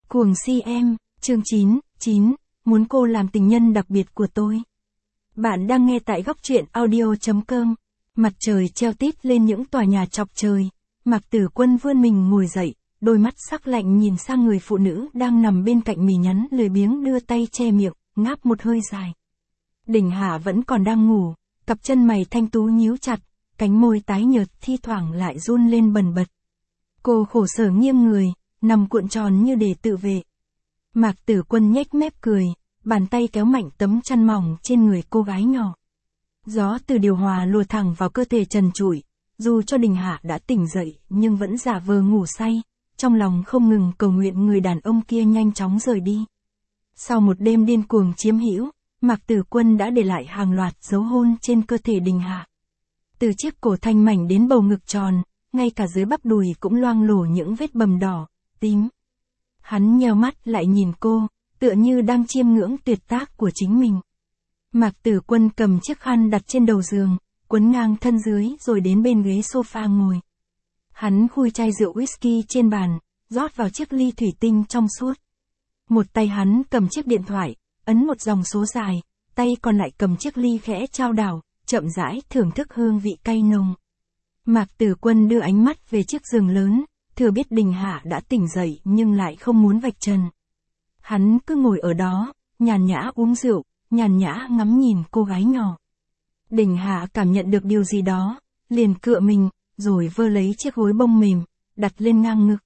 Cuồng si em, chương 9, muốn cô làm tình nhân đặc biệt của tôi. Bạn đang nghe tại góc truyện audio.com. Mặt trời treo tít lên những tòa nhà chọc trời. Mạc Tử Quân vươn mình ngồi dậy, đôi mắt sắc lạnh nhìn sang người phụ nữ đang nằm bên cạnh mì nhắn lười biếng đưa tay che miệng, ngáp một hơi dài. Đình Hạ vẫn còn đang ngủ, cặp chân mày thanh tú nhíu chặt, cánh môi tái nhợt thi thoảng lại run lên bần bật. Cô khổ sở nghiêng người, nằm cuộn tròn như để tự vệ. Mạc Tử Quân nhếch mép cười, bàn tay kéo mạnh tấm chăn mỏng trên người cô gái nhỏ. Gió từ điều hòa lùa thẳng vào cơ thể trần trụi, dù cho Đình Hạ đã tỉnh dậy nhưng vẫn giả vờ ngủ say, trong lòng không ngừng cầu nguyện người đàn ông kia nhanh chóng rời đi. Sau một đêm điên cuồng chiếm hữu, Mạc Tử Quân đã để lại hàng loạt dấu hôn trên cơ thể Đình Hạ. Từ chiếc cổ thanh mảnh đến bầu ngực tròn, ngay cả dưới bắp đùi cũng loang lổ những vết bầm đỏ, tím. Hắn nheo mắt lại nhìn cô, tựa như đang chiêm ngưỡng tuyệt tác của chính mình. Mạc Tử Quân cầm chiếc khăn đặt trên đầu giường, quấn ngang thân dưới rồi đến bên ghế sofa ngồi. Hắn khui chai rượu whisky trên bàn, rót vào chiếc ly thủy tinh trong suốt. Một tay hắn cầm chiếc điện thoại, ấn một dòng số dài, tay còn lại cầm chiếc ly khẽ trao đảo, chậm rãi thưởng thức hương vị cay nồng. Mạc Tử Quân đưa ánh mắt về chiếc giường lớn, thừa biết Đình Hạ đã tỉnh dậy nhưng lại không muốn vạch trần. Hắn cứ ngồi ở đó, nhàn nhã uống rượu, nhàn nhã ngắm nhìn cô gái nhỏ. Đình Hạ cảm nhận được điều gì đó, liền cựa mình, rồi vơ lấy chiếc gối bông mềm, đặt lên ngang ngực.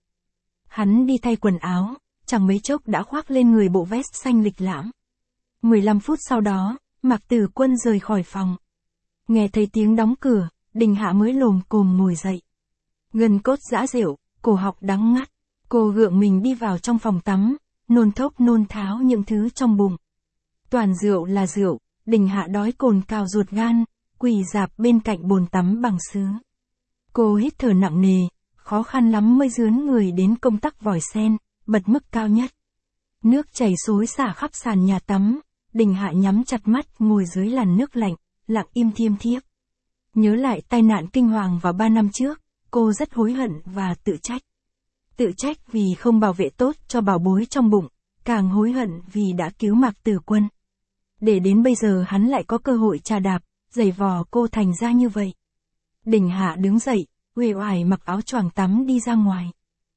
Hắn đi thay quần áo, chẳng mấy chốc đã khoác lên người bộ vest xanh lịch lãm. 15 phút sau đó, Mạc Tử Quân rời khỏi phòng. Nghe thấy tiếng đóng cửa, Đình Hạ mới lồm cồm ngồi dậy. Gân cốt giã rượu, cổ họng đắng ngắt. Cô gượng mình đi vào trong phòng tắm, nôn thốc nôn tháo những thứ trong bụng. Toàn rượu là rượu, Đình Hạ đói cồn cào ruột gan, quỳ rạp bên cạnh bồn tắm bằng sứ. Cô hít thở nặng nề, khó khăn lắm mới dướn người đến công tắc vòi sen, bật mức cao nhất. Nước chảy xối xả khắp sàn nhà tắm, Đình Hạ nhắm chặt mắt ngồi dưới làn nước lạnh, lặng im thiêm thiếp. Nhớ lại tai nạn kinh hoàng vào 3 năm trước, cô rất hối hận và tự trách. Tự trách vì không bảo vệ tốt cho bảo bối trong bụng, càng hối hận vì đã cứu Mạc Tử Quân. Để đến bây giờ hắn lại có cơ hội trà đạp, giày vò cô thành ra như vậy. Đình Hạ đứng dậy, uể oải mặc áo choàng tắm đi ra ngoài.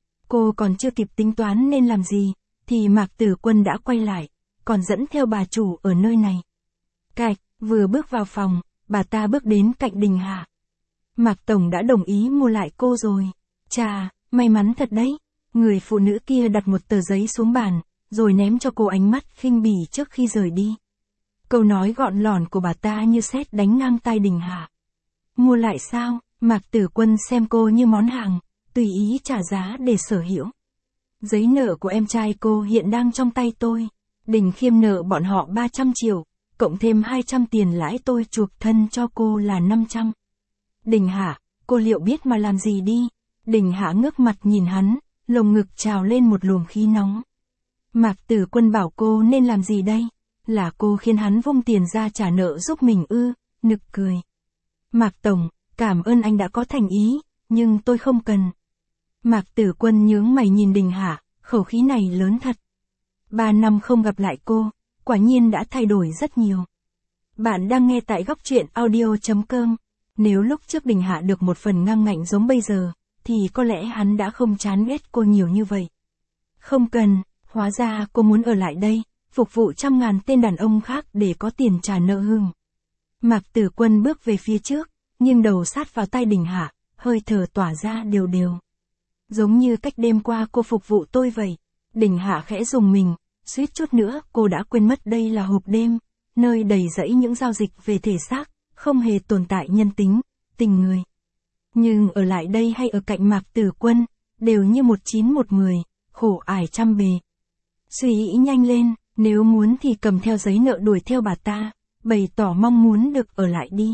Cô còn chưa kịp tính toán nên làm gì, thì Mạc Tử Quân đã quay lại, còn dẫn theo bà chủ ở nơi này. Cạch, vừa bước vào phòng, bà ta bước đến cạnh Đình Hạ. Mạc Tổng đã đồng ý mua lại cô rồi. Chà, may mắn thật đấy. Người phụ nữ kia đặt một tờ giấy xuống bàn, rồi ném cho cô ánh mắt khinh bỉ trước khi rời đi. Câu nói gọn lỏn của bà ta như sét đánh ngang tai Đình Hạ. Mua lại sao? Mạc Tử Quân xem cô như món hàng, tùy ý trả giá để sở hữu. Giấy nợ của em trai cô hiện đang trong tay tôi. Đình Khiêm nợ bọn họ 300 triệu, cộng thêm 200 tiền lãi tôi chuộc thân cho cô là 500. Đình Hạ, cô liệu biết mà làm gì đi? Đình Hạ ngước mặt nhìn hắn, lồng ngực trào lên một luồng khí nóng. Mạc Tử Quân bảo cô nên làm gì đây? Là cô khiến hắn vung tiền ra trả nợ giúp mình ư? Nực cười. Mạc Tổng, cảm ơn anh đã có thành ý, nhưng tôi không cần. Mạc Tử Quân nhướng mày nhìn Đình Hạ, khẩu khí này lớn thật. 3 năm không gặp lại cô, quả nhiên đã thay đổi rất nhiều. Bạn đang nghe tại góc truyện audio.com. Nếu lúc trước Đình Hạ được một phần ngang ngạnh giống bây giờ, thì có lẽ hắn đã không chán ghét cô nhiều như vậy. Không cần, hóa ra cô muốn ở lại đây, phục vụ trăm ngàn tên đàn ông khác để có tiền trả nợ hưng. Mạc Tử Quân bước về phía trước, nghiêng đầu sát vào tai Đình Hạ, hơi thở tỏa ra đều đều. Giống như cách đêm qua cô phục vụ tôi vậy. Đình Hạ khẽ rùng mình, suýt chút nữa cô đã quên mất đây là hộp đêm, nơi đầy rẫy những giao dịch về thể xác, không hề tồn tại nhân tính, tình người. Nhưng ở lại đây hay ở cạnh Mạc Tử Quân, đều như một chín một mười, khổ ải trăm bề. Suy nghĩ nhanh lên, nếu muốn thì cầm theo giấy nợ đuổi theo bà ta, bày tỏ mong muốn được ở lại đi.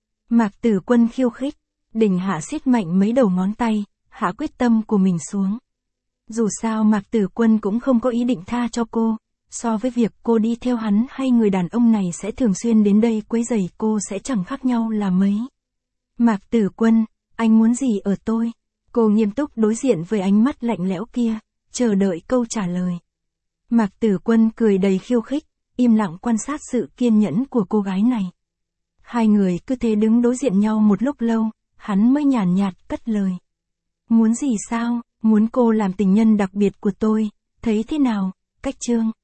Mạc Tử Quân khiêu khích, Đình Hạ siết mạnh mấy đầu ngón tay, hạ quyết tâm của mình xuống. Dù sao Mạc Tử Quân cũng không có ý định tha cho cô, so với việc cô đi theo hắn hay người đàn ông này sẽ thường xuyên đến đây quấy rầy cô sẽ chẳng khác nhau là mấy. Mạc Tử Quân, anh muốn gì ở tôi? Cô nghiêm túc đối diện với ánh mắt lạnh lẽo kia, chờ đợi câu trả lời. Mạc Tử Quân cười đầy khiêu khích, im lặng quan sát sự kiên nhẫn của cô gái này. Hai người cứ thế đứng đối diện nhau một lúc lâu, hắn mới nhàn nhạt cất lời. Muốn gì sao? Muốn cô làm tình nhân đặc biệt của tôi, thấy thế nào, Cách Trương?